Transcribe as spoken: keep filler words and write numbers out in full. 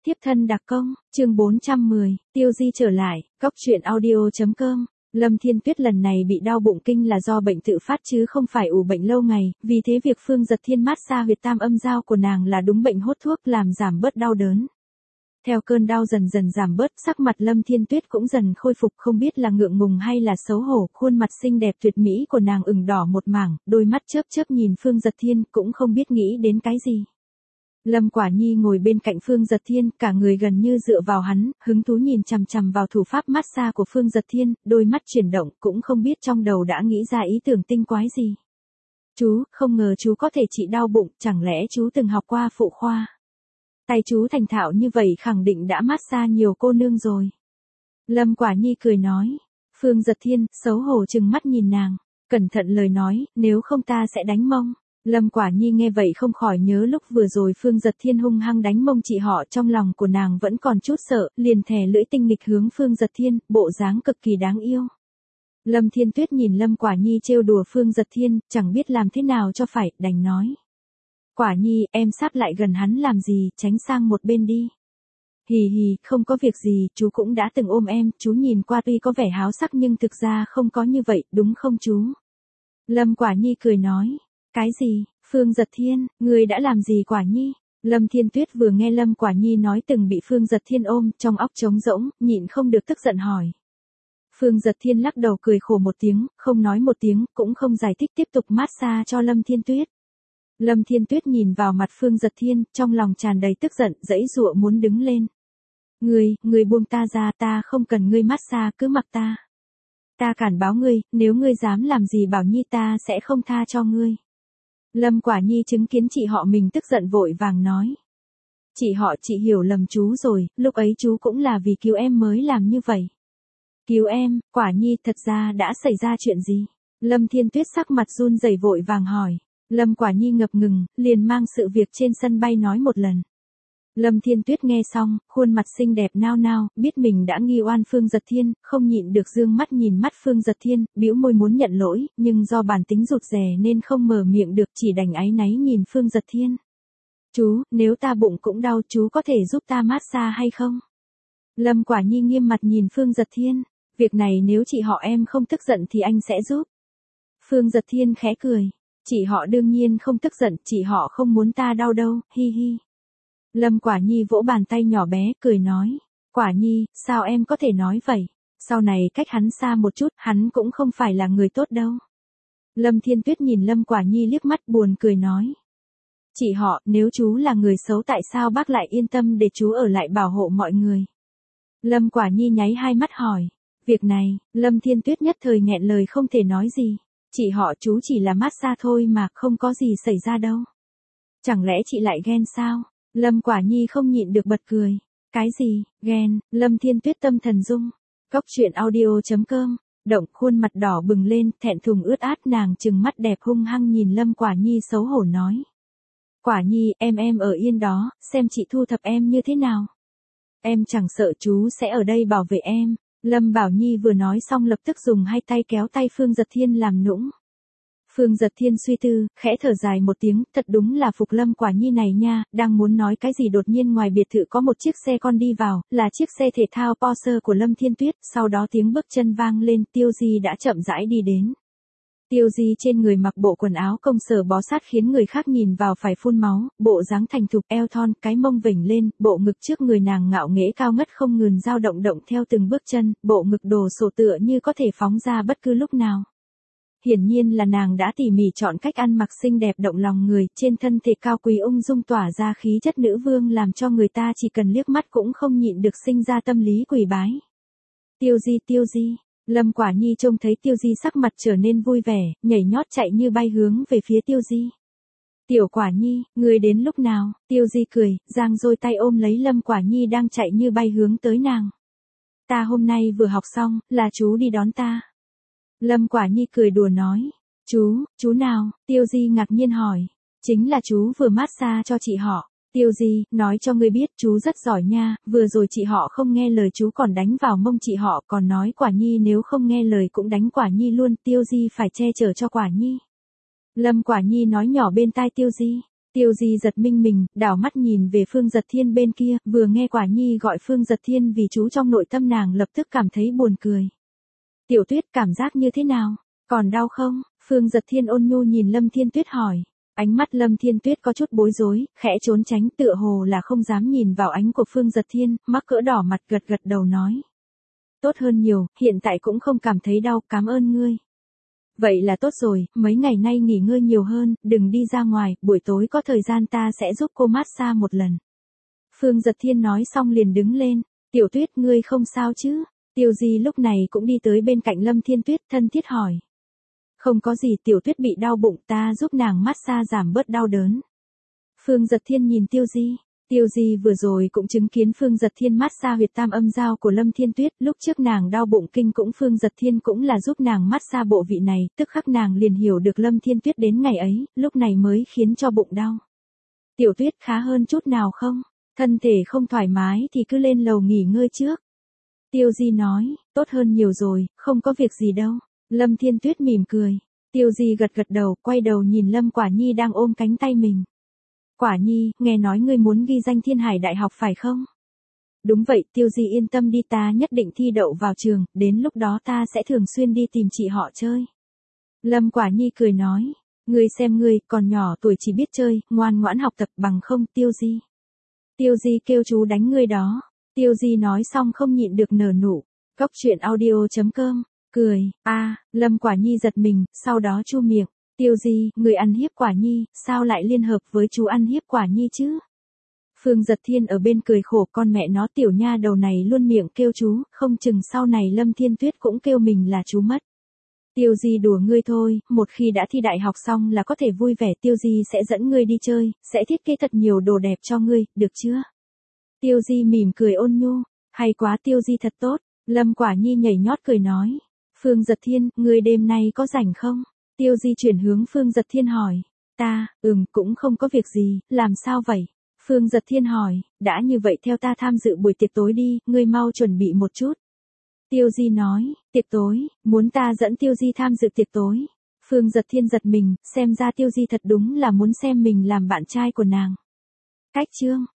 Tiếp thân đặc công, chương bốn trăm mười, Tiêu Di trở lại, cóc truyện audio chấm com. Lâm Thiên Tuyết lần này bị đau bụng kinh là do bệnh tự phát chứ không phải ủ bệnh lâu ngày, vì thế việc Phương Giật Thiên mát xa huyệt tam âm giao của nàng là đúng bệnh hốt thuốc làm giảm bớt đau đớn. Theo cơn đau dần dần giảm bớt, sắc mặt Lâm Thiên Tuyết cũng dần khôi phục, không biết là ngượng ngùng hay là xấu hổ, khuôn mặt xinh đẹp tuyệt mỹ của nàng ửng đỏ một mảng, đôi mắt chớp chớp nhìn Phương Giật Thiên, cũng không biết nghĩ đến cái gì. Lâm Quả Nhi ngồi bên cạnh Phương Giật Thiên, cả người gần như dựa vào hắn, hứng thú nhìn chằm chằm vào thủ pháp massage của Phương Giật Thiên, đôi mắt chuyển động, cũng không biết trong đầu đã nghĩ ra ý tưởng tinh quái gì. Chú, không ngờ chú có thể trị đau bụng, chẳng lẽ chú từng học qua phụ khoa? Tay chú thành thạo như vậy khẳng định đã massage nhiều cô nương rồi. Lâm Quả Nhi cười nói. Phương Giật Thiên, xấu hổ trừng mắt nhìn nàng, cẩn thận lời nói, nếu không ta sẽ đánh mông. Lâm Quả Nhi nghe vậy không khỏi nhớ lúc vừa rồi Phương Giật Thiên hung hăng đánh mông chị họ, trong lòng của nàng vẫn còn chút sợ, liền thè lưỡi tinh nghịch hướng Phương Giật Thiên, bộ dáng cực kỳ đáng yêu. Lâm Thiên Tuyết nhìn Lâm Quả Nhi trêu đùa Phương Giật Thiên, chẳng biết làm thế nào cho phải, đành nói. Quả Nhi, em sát lại gần hắn làm gì, tránh sang một bên đi. Hì hì, không có việc gì, chú cũng đã từng ôm em, chú nhìn qua tuy có vẻ háo sắc nhưng thực ra không có như vậy, đúng không chú? Lâm Quả Nhi cười nói. Cái gì, Phương Giật Thiên, người đã làm gì Quả Nhi? Lâm Thiên Tuyết vừa nghe Lâm Quả Nhi nói từng bị Phương Giật Thiên ôm, trong óc trống rỗng, nhịn không được tức giận hỏi. Phương Giật Thiên lắc đầu cười khổ một tiếng, không nói một tiếng, cũng không giải thích, tiếp tục massage cho Lâm Thiên Tuyết. Lâm Thiên Tuyết nhìn vào mặt Phương Giật Thiên, trong lòng tràn đầy tức giận, giãy giụa muốn đứng lên. Ngươi, ngươi buông ta ra, ta không cần ngươi massage, cứ mặc ta. Ta cản báo ngươi, nếu ngươi dám làm gì Bảo Nhi ta sẽ không tha cho ngươi. Lâm Quả Nhi chứng kiến chị họ mình tức giận vội vàng nói. Chị họ, chị hiểu lầm chú rồi, lúc ấy chú cũng là vì cứu em mới làm như vậy. Cứu em, Quả Nhi, thật ra đã xảy ra chuyện gì? Lâm Thiên Tuyết sắc mặt run rẩy vội vàng hỏi. Lâm Quả Nhi ngập ngừng, liền mang sự việc trên sân bay nói một lần. Lâm Thiên Tuyết nghe xong, khuôn mặt xinh đẹp nao nao, biết mình đã nghi oan Phương Giật Thiên, không nhịn được dương mắt nhìn mắt Phương Giật Thiên, bĩu môi muốn nhận lỗi, nhưng do bản tính rụt rè nên không mở miệng được, chỉ đành áy náy nhìn Phương Giật Thiên. Chú, nếu ta bụng cũng đau, chú có thể giúp ta massage hay không? Lâm Quả Nhi nghiêm mặt nhìn Phương Giật Thiên, việc này nếu chị họ em không tức giận thì anh sẽ giúp. Phương Giật Thiên khẽ cười, chị họ đương nhiên không tức giận, chị họ không muốn ta đau đâu, hi hi. Lâm Quả Nhi vỗ bàn tay nhỏ bé, cười nói. Quả Nhi, sao em có thể nói vậy? Sau này cách hắn xa một chút, hắn cũng không phải là người tốt đâu. Lâm Thiên Tuyết nhìn Lâm Quả Nhi liếc mắt buồn cười nói. Chị họ, nếu chú là người xấu tại sao bác lại yên tâm để chú ở lại bảo hộ mọi người? Lâm Quả Nhi nháy hai mắt hỏi. Việc này, Lâm Thiên Tuyết nhất thời nghẹn lời không thể nói gì. Chị họ chú chỉ là massage thôi mà, không có gì xảy ra đâu. Chẳng lẽ chị lại ghen sao? Lâm Quả Nhi không nhịn được bật cười. Cái gì, ghen? Lâm Thiên Tuyết tâm thần rung. Cóc truyện audio chấm com. Động, khuôn mặt đỏ bừng lên, thẹn thùng ướt át, nàng trừng mắt đẹp hung hăng nhìn Lâm Quả Nhi xấu hổ nói. Quả Nhi, em em ở yên đó, xem chị thu thập em như thế nào. Em chẳng sợ, chú sẽ ở đây bảo vệ em. Lâm Bảo Nhi vừa nói xong lập tức dùng hai tay kéo tay Phương Giật Thiên làm nũng. Phương Giật Thiên suy tư, khẽ thở dài một tiếng, thật đúng là phục Lâm Quả Nhi này nha, đang muốn nói cái gì đột nhiên ngoài biệt thự có một chiếc xe con đi vào, là chiếc xe thể thao Porsche của Lâm Thiên Tuyết, sau đó tiếng bước chân vang lên, Tiêu Di đã chậm rãi đi đến. Tiêu Di trên người mặc bộ quần áo công sở bó sát khiến người khác nhìn vào phải phun máu, bộ dáng thành thục, eo thon, cái mông vểnh lên, bộ ngực trước người nàng ngạo nghễ cao ngất không ngừng dao động động theo từng bước chân, bộ ngực đồ sộ tựa như có thể phóng ra bất cứ lúc nào. Hiển nhiên là nàng đã tỉ mỉ chọn cách ăn mặc xinh đẹp động lòng người, trên thân thể cao quý ung dung tỏa ra khí chất nữ vương làm cho người ta chỉ cần liếc mắt cũng không nhịn được sinh ra tâm lý quỳ bái. Tiêu Di, Tiêu Di. Lâm Quả Nhi trông thấy Tiêu Di sắc mặt trở nên vui vẻ, nhảy nhót chạy như bay hướng về phía Tiêu Di. Tiểu Quả Nhi, người đến lúc nào? Tiêu Di cười, giang đôi tay ôm lấy Lâm Quả Nhi đang chạy như bay hướng tới nàng. Ta hôm nay vừa học xong, là chú đi đón ta. Lâm Quả Nhi cười đùa nói. Chú, chú nào? Tiêu Di ngạc nhiên hỏi. Chính là chú vừa massage cho chị họ. Tiêu Di, nói cho ngươi biết chú rất giỏi nha, vừa rồi chị họ không nghe lời chú còn đánh vào mông chị họ, còn nói Quả Nhi nếu không nghe lời cũng đánh Quả Nhi luôn, Tiêu Di phải che chở cho Quả Nhi. Lâm Quả Nhi nói nhỏ bên tai Tiêu Di. Tiêu Di giật mình mình, đảo mắt nhìn về Phương Giật Thiên bên kia, vừa nghe Quả Nhi gọi Phương Giật Thiên vì chú trong nội tâm nàng lập tức cảm thấy buồn cười. Tiểu Tuyết cảm giác như thế nào? Còn đau không? Phương Giật Thiên ôn nhu nhìn Lâm Thiên Tuyết hỏi. Ánh mắt Lâm Thiên Tuyết có chút bối rối, khẽ trốn tránh tựa hồ là không dám nhìn vào ánh của Phương Giật Thiên, mắc cỡ đỏ mặt gật gật đầu nói. Tốt hơn nhiều, hiện tại cũng không cảm thấy đau, cảm ơn ngươi. Vậy là tốt rồi, mấy ngày nay nghỉ ngơi nhiều hơn, đừng đi ra ngoài, buổi tối có thời gian ta sẽ giúp cô massage một lần. Phương Giật Thiên nói xong liền đứng lên, Tiểu Tuyết ngươi không sao chứ? Tiêu Di lúc này cũng đi tới bên cạnh Lâm Thiên Tuyết thân thiết hỏi. Không có gì, Tiểu Tuyết bị đau bụng, ta giúp nàng massage giảm bớt đau đớn. Phương Giật Thiên nhìn Tiêu Di. Tiêu Di vừa rồi cũng chứng kiến Phương Giật Thiên massage huyệt tam âm giao của Lâm Thiên Tuyết, lúc trước nàng đau bụng kinh cũng Phương Giật Thiên cũng là giúp nàng massage bộ vị này, tức khắc nàng liền hiểu được Lâm Thiên Tuyết đến ngày ấy, lúc này mới khiến cho bụng đau. Tiểu Tuyết khá hơn chút nào không? Thân thể không thoải mái thì cứ lên lầu nghỉ ngơi trước. Tiêu Di nói, tốt hơn nhiều rồi, không có việc gì đâu. Lâm Thiên Tuyết mỉm cười. Tiêu Di gật gật đầu, quay đầu nhìn Lâm Quả Nhi đang ôm cánh tay mình. Quả Nhi, nghe nói ngươi muốn ghi danh Thiên Hải Đại học phải không? Đúng vậy, Tiêu Di yên tâm đi, ta nhất định thi đậu vào trường, đến lúc đó ta sẽ thường xuyên đi tìm chị họ chơi. Lâm Quả Nhi cười nói, ngươi xem ngươi, còn nhỏ tuổi chỉ biết chơi, ngoan ngoãn học tập bằng không, Tiêu Di. Tiêu Di kêu chú đánh ngươi đó. Tiêu Di nói xong không nhịn được nở nụ. Cốc truyện audio chấm com, cười, a, à, Lâm Quả Nhi giật mình, sau đó chu miệng. Tiêu Di, người ăn hiếp Quả Nhi, sao lại liên hợp với chú ăn hiếp Quả Nhi chứ? Phương Giật Thiên ở bên cười khổ, con mẹ nó tiểu nha đầu này luôn miệng kêu chú, không chừng sau này Lâm Thiên Tuyết cũng kêu mình là chú mất. Tiêu Di đùa ngươi thôi, một khi đã thi đại học xong là có thể vui vẻ, Tiêu Di sẽ dẫn ngươi đi chơi, sẽ thiết kế thật nhiều đồ đẹp cho ngươi, được chưa? Tiêu Di mỉm cười ôn nhu, hay quá, Tiêu Di thật tốt. Lâm Quả Nhi nhảy nhót cười nói. Phương Giật Thiên, ngươi đêm nay có rảnh không? Tiêu Di chuyển hướng Phương Giật Thiên hỏi. Ta, ừm, cũng không có việc gì, làm sao vậy? Phương Giật Thiên hỏi, đã như vậy theo ta tham dự buổi tiệc tối đi, ngươi mau chuẩn bị một chút. Tiêu Di nói, tiệc tối, muốn ta dẫn Tiêu Di tham dự tiệc tối. Phương Giật Thiên giật mình, xem ra Tiêu Di thật đúng là muốn xem mình làm bạn trai của nàng. Cách chương.